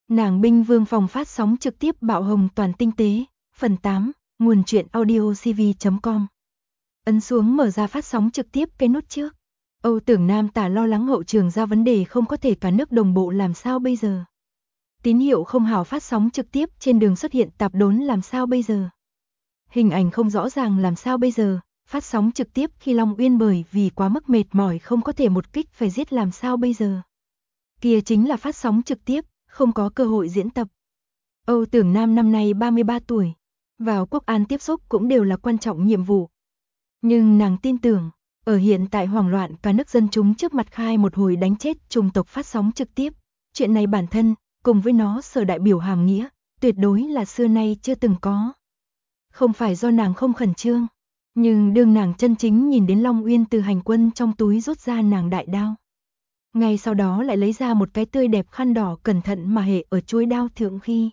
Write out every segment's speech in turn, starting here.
Nàng binh vương phòng phát sóng trực tiếp bạo hồng toàn tinh tế, phần 8, nguồn truyện audio cv.com. Ấn xuống mở ra phát sóng trực tiếp cái nút trước. Âu Tưởng Nam Tả lo lắng hậu trường ra vấn đề không có thể cả nước đồng bộ làm sao bây giờ. Tín hiệu không hảo phát sóng trực tiếp trên đường xuất hiện tạp đốn làm sao bây giờ. Hình ảnh không rõ ràng làm sao bây giờ, phát sóng trực tiếp khi Long Uyên bởi vì quá mức mệt mỏi không có thể một kích phải giết làm sao bây giờ. Kia chính là phát sóng trực tiếp, không có cơ hội diễn tập. Âu Tưởng Nam năm nay 33 tuổi, vào Quốc An tiếp xúc cũng đều là quan trọng nhiệm vụ. Nhưng nàng tin tưởng, ở hiện tại hoảng loạn cả nước dân chúng trước mặt khai một hồi đánh chết chủng tộc phát sóng trực tiếp, chuyện này bản thân, cùng với nó sở đại biểu hàm nghĩa, tuyệt đối là xưa nay chưa từng có. Không phải do nàng không khẩn trương, nhưng đương nàng chân chính nhìn đến Long Uyên từ hành quân trong túi rút ra nàng đại đao. Ngay sau đó lại lấy ra một cái tươi đẹp khăn đỏ cẩn thận mà hệ ở chuôi đao thượng khi.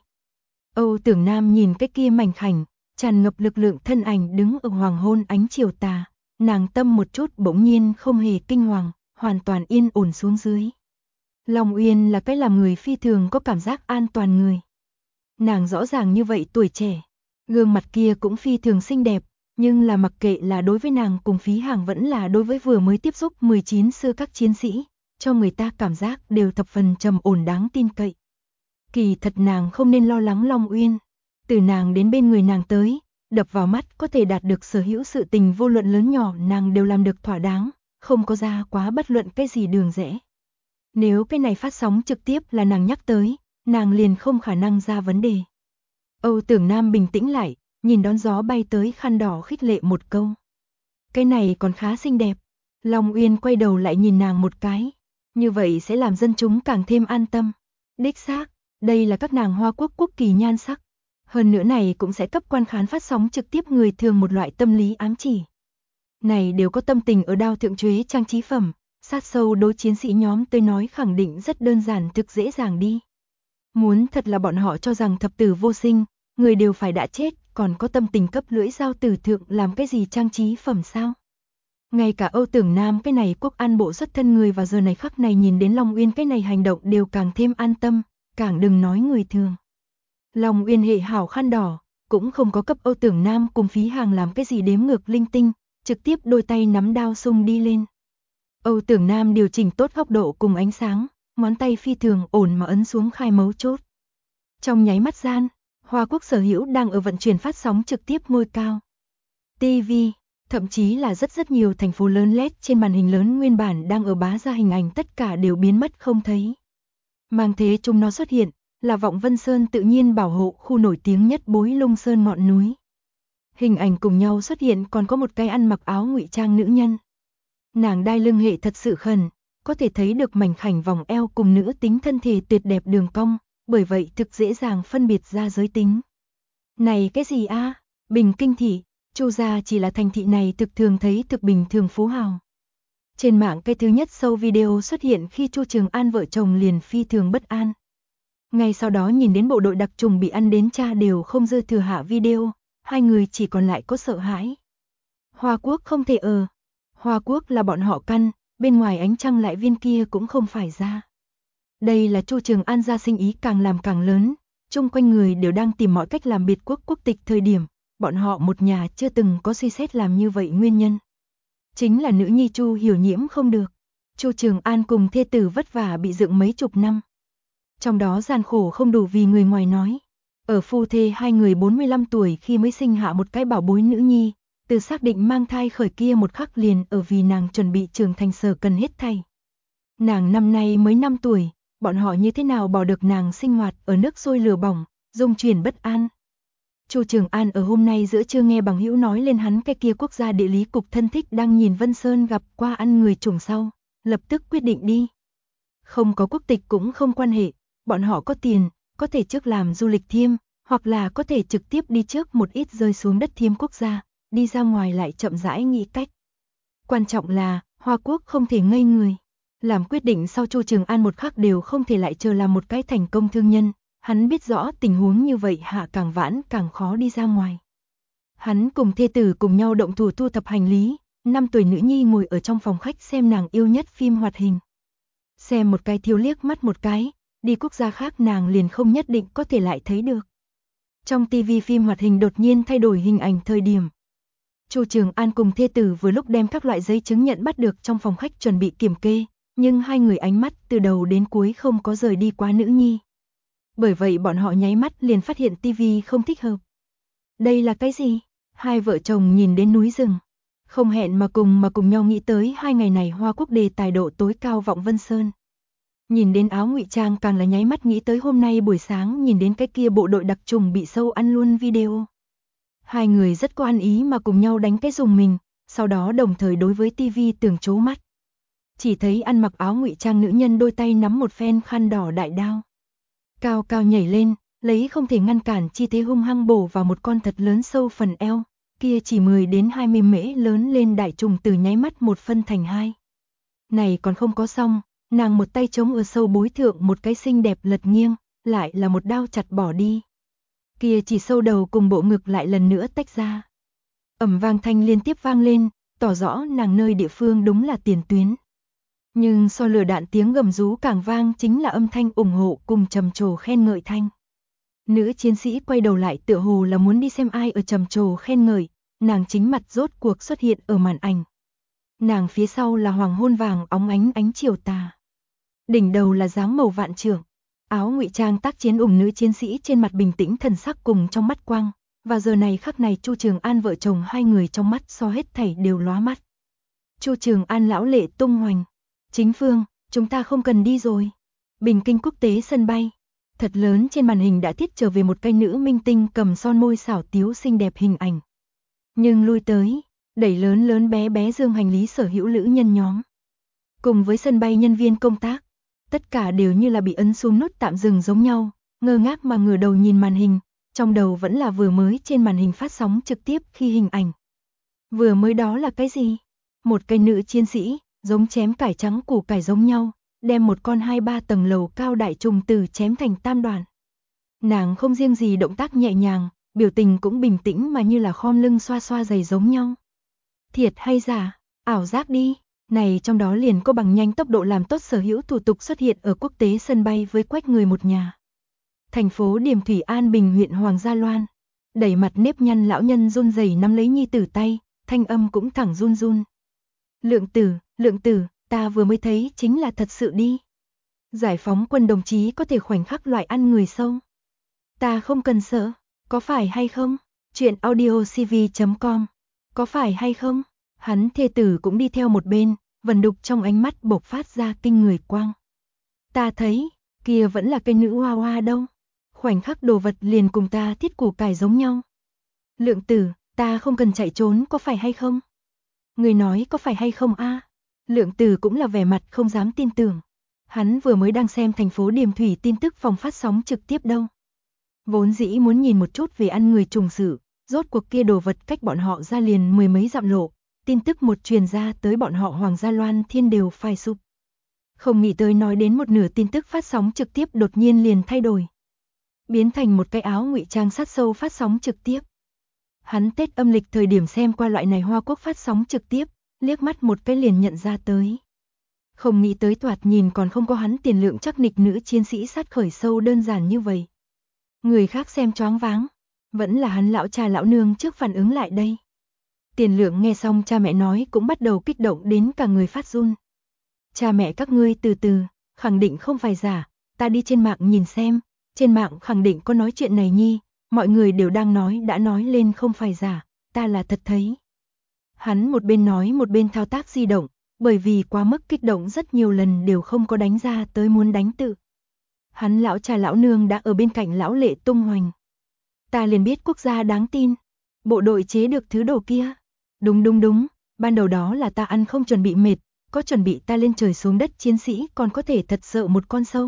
Âu Tưởng Nam nhìn cái kia mảnh khảnh, tràn ngập lực lượng thân ảnh đứng ở hoàng hôn ánh chiều tà, nàng tâm một chút bỗng nhiên không hề kinh hoàng, hoàn toàn yên ổn xuống dưới. Long Uyên là cái làm người phi thường có cảm giác an toàn người. Nàng rõ ràng như vậy tuổi trẻ, gương mặt kia cũng phi thường xinh đẹp, nhưng là mặc kệ là đối với nàng cùng Phí Hàng vẫn là đối với vừa mới tiếp xúc 19 xưa các chiến sĩ, cho người ta cảm giác đều thập phần trầm ổn đáng tin cậy. Kỳ thật nàng không nên lo lắng Long Uyên, từ nàng đến bên người nàng tới, đập vào mắt có thể đạt được sở hữu sự tình vô luận lớn nhỏ nàng đều làm được thỏa đáng, không có ra quá bất luận cái gì đường rẽ. Nếu cái này phát sóng trực tiếp là nàng nhắc tới, nàng liền không khả năng ra vấn đề. Âu Tưởng Nam bình tĩnh lại, nhìn đón gió bay tới khăn đỏ khích lệ một câu. Cái này còn khá xinh đẹp. Long Uyên quay đầu lại nhìn nàng một cái. Như vậy sẽ làm dân chúng càng thêm an tâm. Đích xác, đây là các nàng Hoa Quốc quốc kỳ nhan sắc. Hơn nữa này cũng sẽ cấp quan khán phát sóng trực tiếp người thường một loại tâm lý ám chỉ. Này đều có tâm tình ở đao thượng chuế trang trí phẩm, sát sâu đối chiến sĩ nhóm tôi nói khẳng định rất đơn giản thực dễ dàng đi. Muốn thật là bọn họ cho rằng thập tử vô sinh, người đều phải đã chết, còn có tâm tình cấp lưỡi dao tử thượng làm cái gì trang trí phẩm sao? Ngay cả Âu Tưởng Nam cái này Quốc An bộ xuất thân người vào giờ này khắc này nhìn đến Long Uyên cái này hành động đều càng thêm an tâm, càng đừng nói người thường. Long Uyên hệ hảo khăn đỏ, cũng không có cấp Âu Tưởng Nam cùng Phí Hàng làm cái gì đếm ngược linh tinh, trực tiếp đôi tay nắm đao xung đi lên. Âu Tưởng Nam điều chỉnh tốt góc độ cùng ánh sáng, ngón tay phi thường ổn mà ấn xuống khai mấu chốt. Trong nháy mắt gian, Hoa Quốc sở hữu đang ở vận chuyển phát sóng trực tiếp ngôi cao. TV, thậm chí là rất nhiều thành phố lớn LED trên màn hình lớn nguyên bản đang ở bá ra hình ảnh tất cả đều biến mất không thấy. Mang thế chúng nó xuất hiện, là Vọng Vân Sơn tự nhiên bảo hộ khu nổi tiếng nhất Bối Lung Sơn ngọn núi. Hình ảnh cùng nhau xuất hiện còn có một cái ăn mặc áo ngụy trang nữ nhân. Nàng đai lưng hệ thật sự khẩn, có thể thấy được mảnh khảnh vòng eo cùng nữ tính thân thể tuyệt đẹp đường cong, bởi vậy thực dễ dàng phân biệt ra giới tính. Này cái gì a? Bình Kinh thị, Chu gia chỉ là thành thị này thực thường thấy thực bình thường phú hào. Trên mạng cái thứ nhất sâu video xuất hiện khi Chu Trường An vợ chồng liền phi thường bất an. Ngay sau đó nhìn đến bộ đội đặc trùng bị ăn đến cha đều không dư thừa hạ video, hai người chỉ còn lại có sợ hãi. Hoa Quốc không thể ở. Hoa Quốc là bọn họ căn, bên ngoài ánh trăng lại viên kia cũng không phải ra. Đây là Chu Trường An ra sinh ý càng làm càng lớn, chung quanh người đều đang tìm mọi cách làm biệt quốc quốc tịch thời điểm, bọn họ một nhà chưa từng có suy xét làm như vậy nguyên nhân. Chính là nữ nhi Chu Hiểu Nhiễm không được. Chu Trường An cùng thê tử vất vả bị dựng mấy chục năm. Trong đó gian khổ không đủ vì người ngoài nói. Ở phu thê hai người 45 tuổi khi mới sinh hạ một cái bảo bối nữ nhi, từ xác định mang thai khởi kia một khắc liền ở vì nàng chuẩn bị trưởng thành sở cần hết thảy. Nàng năm nay mới 5 tuổi, bọn họ như thế nào bỏ được nàng sinh hoạt ở nước sôi lửa bỏng, dung chuyển bất an. Chu Trường An ở hôm nay giữa trưa nghe bằng hữu nói lên hắn cái kia quốc gia địa lý cục thân thích đang nhìn Vân Sơn gặp qua ăn người chủng sau, lập tức quyết định đi. Không có quốc tịch cũng không quan hệ, bọn họ có tiền, có thể trước làm du lịch thiêm, hoặc là có thể trực tiếp đi trước một ít rơi xuống đất thiêm quốc gia, đi ra ngoài lại chậm rãi nghĩ cách. Quan trọng là, Hoa Quốc không thể ngây người. Làm quyết định sau Chu Trường An một khắc đều không thể lại chờ làm một cái thành công thương nhân, hắn biết rõ tình huống như vậy hạ càng vãn càng khó đi ra ngoài. Hắn cùng thê tử cùng nhau động thủ thu thập hành lý, 5 tuổi nữ nhi ngồi ở trong phòng khách xem nàng yêu nhất phim hoạt hình. Xem một cái thiếu liếc mắt một cái, đi quốc gia khác nàng liền không nhất định có thể lại thấy được. Trong TV phim hoạt hình đột nhiên thay đổi hình ảnh thời điểm. Chu Trường An cùng thê tử vừa lúc đem các loại giấy chứng nhận bắt được trong phòng khách chuẩn bị kiểm kê, nhưng hai người ánh mắt từ đầu đến cuối không có rời đi quá nữ nhi. Bởi vậy bọn họ nháy mắt liền phát hiện TV không thích hợp. Đây là cái gì? Hai vợ chồng nhìn đến núi rừng. Không hẹn mà cùng nhau nghĩ tới 2 ngày này Hoa Quốc đề tài độ tối cao vọng Vân Sơn. Nhìn đến áo ngụy trang càng là nháy mắt nghĩ tới hôm nay buổi sáng nhìn đến cái kia bộ đội đặc trùng bị sâu ăn luôn video. Hai người rất có ăn ý mà cùng nhau đánh cái dùng mình, sau đó đồng thời đối với TV tưởng trố mắt. Chỉ thấy ăn mặc áo ngụy trang nữ nhân đôi tay nắm một phen khăn đỏ đại đao. Cao cao nhảy lên, lấy không thể ngăn cản chi thế hung hăng bổ vào một con thật lớn sâu phần eo, kia chỉ 10 đến 20 mễ lớn lên đại trùng từ nháy mắt một phân thành hai. Này còn không có xong, nàng một tay chống ở sâu bối thượng một cái xinh đẹp lật nghiêng, lại là một đao chặt bỏ đi. Kia chỉ sâu đầu cùng bộ ngực lại lần nữa tách ra. Ầm vang thanh liên tiếp vang lên, tỏ rõ nàng nơi địa phương đúng là tiền tuyến. Nhưng so lửa đạn tiếng gầm rú càng vang chính là âm thanh ủng hộ cùng trầm trồ khen ngợi thanh. Nữ chiến sĩ quay đầu lại tựa hồ là muốn đi xem ai ở trầm trồ khen ngợi, nàng chính mặt rốt cuộc xuất hiện ở màn ảnh. Nàng phía sau là hoàng hôn vàng óng ánh ánh chiều tà. Đỉnh đầu là dáng màu vạn trưởng, áo ngụy trang tác chiến ủng nữ chiến sĩ trên mặt bình tĩnh thần sắc cùng trong mắt quang. Và giờ này khắc này Chu Trường An vợ chồng hai người trong mắt so hết thảy đều lóa mắt. Chu Trường An lão lệ tung hoành. Chính Phương, chúng ta không cần đi rồi. Bình Kinh quốc tế sân bay. Thật lớn trên màn hình đã thiết trở về một cái nữ minh tinh cầm son môi xảo tiếu xinh đẹp hình ảnh. Nhưng lui tới, đẩy lớn lớn bé bé dương hành lý sở hữu lữ nhân nhóm. Cùng với sân bay nhân viên công tác, tất cả đều như là bị ấn xuống nút tạm dừng giống nhau, ngơ ngác mà ngửa đầu nhìn màn hình, trong đầu vẫn là vừa mới trên màn hình phát sóng trực tiếp khi hình ảnh. Vừa mới đó là cái gì? Một cái nữ chiến sĩ, giống chém cải trắng củ cải giống nhau, đem một con 2-3 tầng lầu cao đại trùng tử chém thành tam đoạn. Nàng không riêng gì động tác nhẹ nhàng, biểu tình cũng bình tĩnh mà như là khom lưng xoa xoa giày giống nhau. Thiệt hay giả, ảo giác đi, này trong đó liền có bằng nhanh tốc độ làm tốt sở hữu thủ tục xuất hiện ở quốc tế sân bay với quách người một nhà. Thành phố Điềm Thủy An Bình huyện Hoàng Gia Loan, đẩy mặt nếp nhăn lão nhân run rẩy nắm lấy nhi tử tay, thanh âm cũng thẳng run run. Lượng tử, ta vừa mới thấy chính là thật sự đi. Giải phóng quân đồng chí có thể khoảnh khắc loại ăn người sâu. Ta không cần sợ, có phải hay không? Chuyện audiocv.com, có phải hay không? Hắn thê tử cũng đi theo một bên, vần đục trong ánh mắt bộc phát ra kinh người quang. Ta thấy, kia vẫn là cây nữ hoa hoa đâu. Khoảnh khắc đồ vật liền cùng ta thiết củ cải giống nhau. Lượng tử, ta không cần chạy trốn có phải hay không? Người nói có phải hay không a? Lượng tử cũng là vẻ mặt không dám tin tưởng. Hắn vừa mới đang xem thành phố Điềm Thủy tin tức phòng phát sóng trực tiếp đâu. Vốn dĩ muốn nhìn một chút về ăn người trùng sự, rốt cuộc kia đồ vật cách bọn họ ra liền 10 mấy dặm lộ, tin tức một truyền ra tới bọn họ Hoàng Gia Loan thiên đều phai sụp. Không nghĩ tới nói đến một nửa tin tức phát sóng trực tiếp đột nhiên liền thay đổi. Biến thành một cái áo ngụy trang sát sâu phát sóng trực tiếp. Hắn Tết âm lịch thời điểm xem qua loại này Hoa Quốc phát sóng trực tiếp, liếc mắt một cái liền nhận ra tới. Không nghĩ tới thoạt nhìn còn không có hắn tiền lượng chắc nịch nữ chiến sĩ sát khởi sâu đơn giản như vậy. Người khác xem choáng váng, vẫn là hắn lão cha lão nương trước phản ứng lại đây. Tiền lượng nghe xong cha mẹ nói cũng bắt đầu kích động đến cả người phát run. Cha mẹ các ngươi từ từ, khẳng định không phải giả, ta đi trên mạng nhìn xem, trên mạng khẳng định có nói chuyện này nhi, mọi người đều đang nói đã nói lên không phải giả, ta là thật thấy. Hắn một bên nói một bên thao tác di động, bởi vì quá mức kích động rất nhiều lần đều không có đánh ra tới muốn đánh tự. Hắn lão cha lão nương đã ở bên cạnh lão lệ tung hoành. Ta liền biết quốc gia đáng tin, bộ đội chế được thứ đồ kia. Đúng, ban đầu đó là ta ăn không chuẩn bị mệt, có chuẩn bị ta lên trời xuống đất chiến sĩ còn có thể thật sợ một con sâu.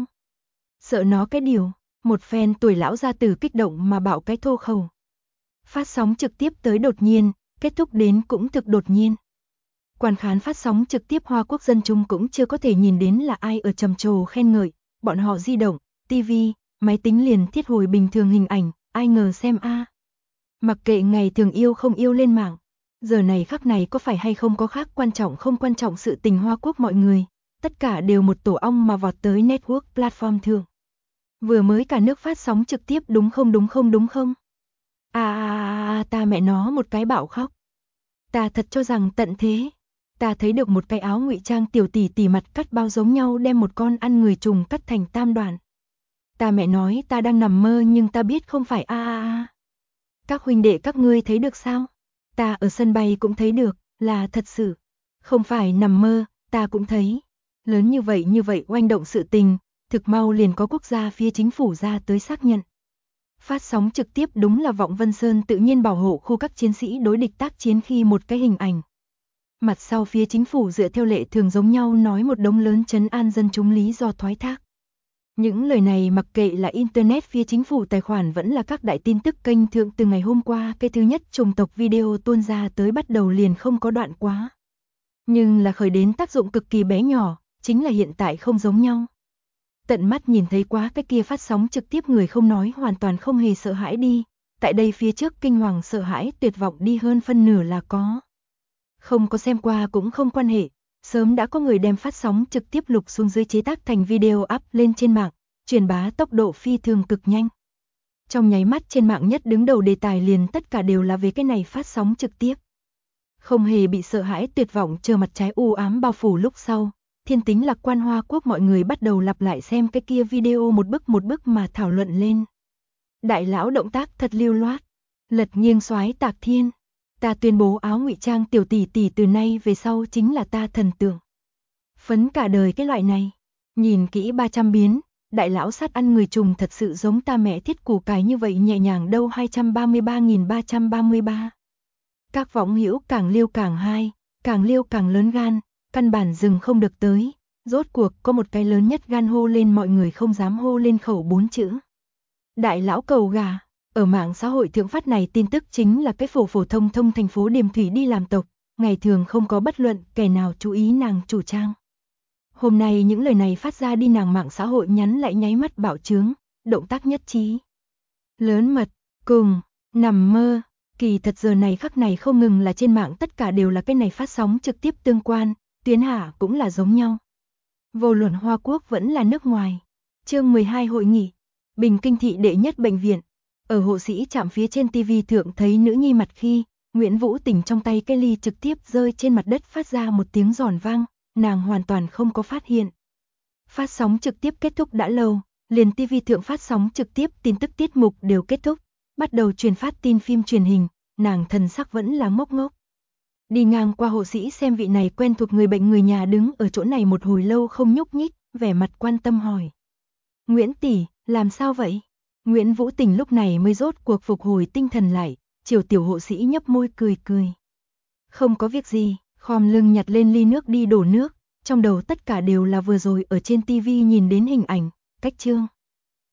Sợ nó cái điều, một phen tuổi lão gia tử kích động mà bạo cái thô khẩu. Phát sóng trực tiếp tới đột nhiên, kết thúc đến cũng thực đột nhiên. Quan khán phát sóng trực tiếp Hoa Quốc dân chúng cũng chưa có thể nhìn đến là ai ở trầm trồ khen ngợi, bọn họ di động, TV, máy tính liền thiết hồi bình thường hình ảnh, ai ngờ xem a. Mặc kệ ngày thường yêu không yêu lên mạng, giờ này khắc này có phải hay không có khác quan trọng không quan trọng sự tình Hoa Quốc mọi người, tất cả đều một tổ ong mà vọt tới network platform thường. Vừa mới cả nước phát sóng trực tiếp đúng không? Ta mẹ nó một cái bạo khóc. Ta thật cho rằng tận thế. Ta thấy được một cái áo ngụy trang tiểu tỷ tỷ mặt cắt bao giống nhau đem một con ăn người trùng cắt thành tam đoạn. Ta mẹ nói ta đang nằm mơ nhưng ta biết không phải Các huynh đệ các ngươi thấy được sao? Ta ở sân bay cũng thấy được, là thật sự. Không phải nằm mơ, ta cũng thấy. Lớn như vậy oanh động sự tình, thực mau liền có quốc gia phía chính phủ ra tới xác nhận. Phát sóng trực tiếp đúng là Vọng Vân Sơn tự nhiên bảo hộ khu các chiến sĩ đối địch tác chiến khi một cái hình ảnh. Mặt sau phía chính phủ dựa theo lệ thường giống nhau nói một đống lớn trấn an dân chúng lý do thoái thác. Những lời này mặc kệ là Internet phía chính phủ tài khoản vẫn là các đại tin tức kênh thượng từ ngày hôm qua cái thứ nhất trùng tộc video tuôn ra tới bắt đầu liền không có đoạn quá. Nhưng là khởi đến tác dụng cực kỳ bé nhỏ, chính là hiện tại không giống nhau. Tận mắt nhìn thấy quá cái kia phát sóng trực tiếp người không nói hoàn toàn không hề sợ hãi đi, tại đây phía trước kinh hoàng sợ hãi tuyệt vọng đi hơn phân nửa là có. Không có xem qua cũng không quan hệ, sớm đã có người đem phát sóng trực tiếp lục xuống dưới chế tác thành video up lên trên mạng, truyền bá tốc độ phi thường cực nhanh. Trong nháy mắt trên mạng nhất đứng đầu đề tài liền tất cả đều là về cái này phát sóng trực tiếp. Không hề bị sợ hãi tuyệt vọng chờ mặt trái u ám bao phủ lúc sau, thiên tính lạc quan Hoa Quốc mọi người bắt đầu lặp lại xem cái kia video một bức mà thảo luận lên. Đại lão động tác thật lưu loát, lật nghiêng soái tạc thiên. Ta tuyên bố áo ngụy trang tiểu tỷ tỷ từ nay về sau chính là ta thần tượng. Phấn cả đời cái loại này. Nhìn kỹ 300 biến, đại lão sát ăn người trùng thật sự giống ta mẹ thiết củ cải như vậy nhẹ nhàng đâu 233.333. Các võng hữu càng liêu càng hay, càng liêu càng lớn gan, căn bản dừng không được tới. Rốt cuộc có một cái lớn nhất gan hô lên mọi người không dám hô lên khẩu 4 chữ. Đại lão cầu gà. Ở mạng xã hội thượng phát này tin tức chính là cái phổ thông thành phố Điềm Thủy đi làm tộc, ngày thường không có bất luận kẻ nào chú ý nàng chủ trang. Hôm nay những lời này phát ra đi nàng mạng xã hội nhắn lại nháy mắt bạo chướng, động tác nhất trí. Lớn mật, cùng, nằm mơ, kỳ thật giờ này khắc này không ngừng là trên mạng tất cả đều là cái này phát sóng trực tiếp tương quan, tuyến hạ cũng là giống nhau. Vô luận Hoa Quốc vẫn là nước ngoài. Chương 12 hội nghị, Bình Kinh thị đệ nhất bệnh viện. Ở hộ sĩ chạm phía trên TV thượng thấy nữ nhi mặt khi, Nguyễn Vũ Tình trong tay cái ly trực tiếp rơi trên mặt đất phát ra một tiếng giòn vang, nàng hoàn toàn không có phát hiện. Phát sóng trực tiếp kết thúc đã lâu, liền TV thượng phát sóng trực tiếp tin tức tiết mục đều kết thúc, bắt đầu truyền phát tin phim truyền hình, nàng thần sắc vẫn là ngốc ngốc. Đi ngang qua hộ sĩ xem vị này quen thuộc người bệnh người nhà đứng ở chỗ này một hồi lâu không nhúc nhích, vẻ mặt quan tâm hỏi. Nguyễn tỷ, làm sao vậy? Nguyễn Vũ Tình lúc này mới rốt cuộc phục hồi tinh thần lại, chiều tiểu hộ sĩ nhấp môi cười. Không có việc gì, khom lưng nhặt lên ly nước đi đổ nước, trong đầu tất cả đều là vừa rồi ở trên TV nhìn đến hình ảnh, cách chương.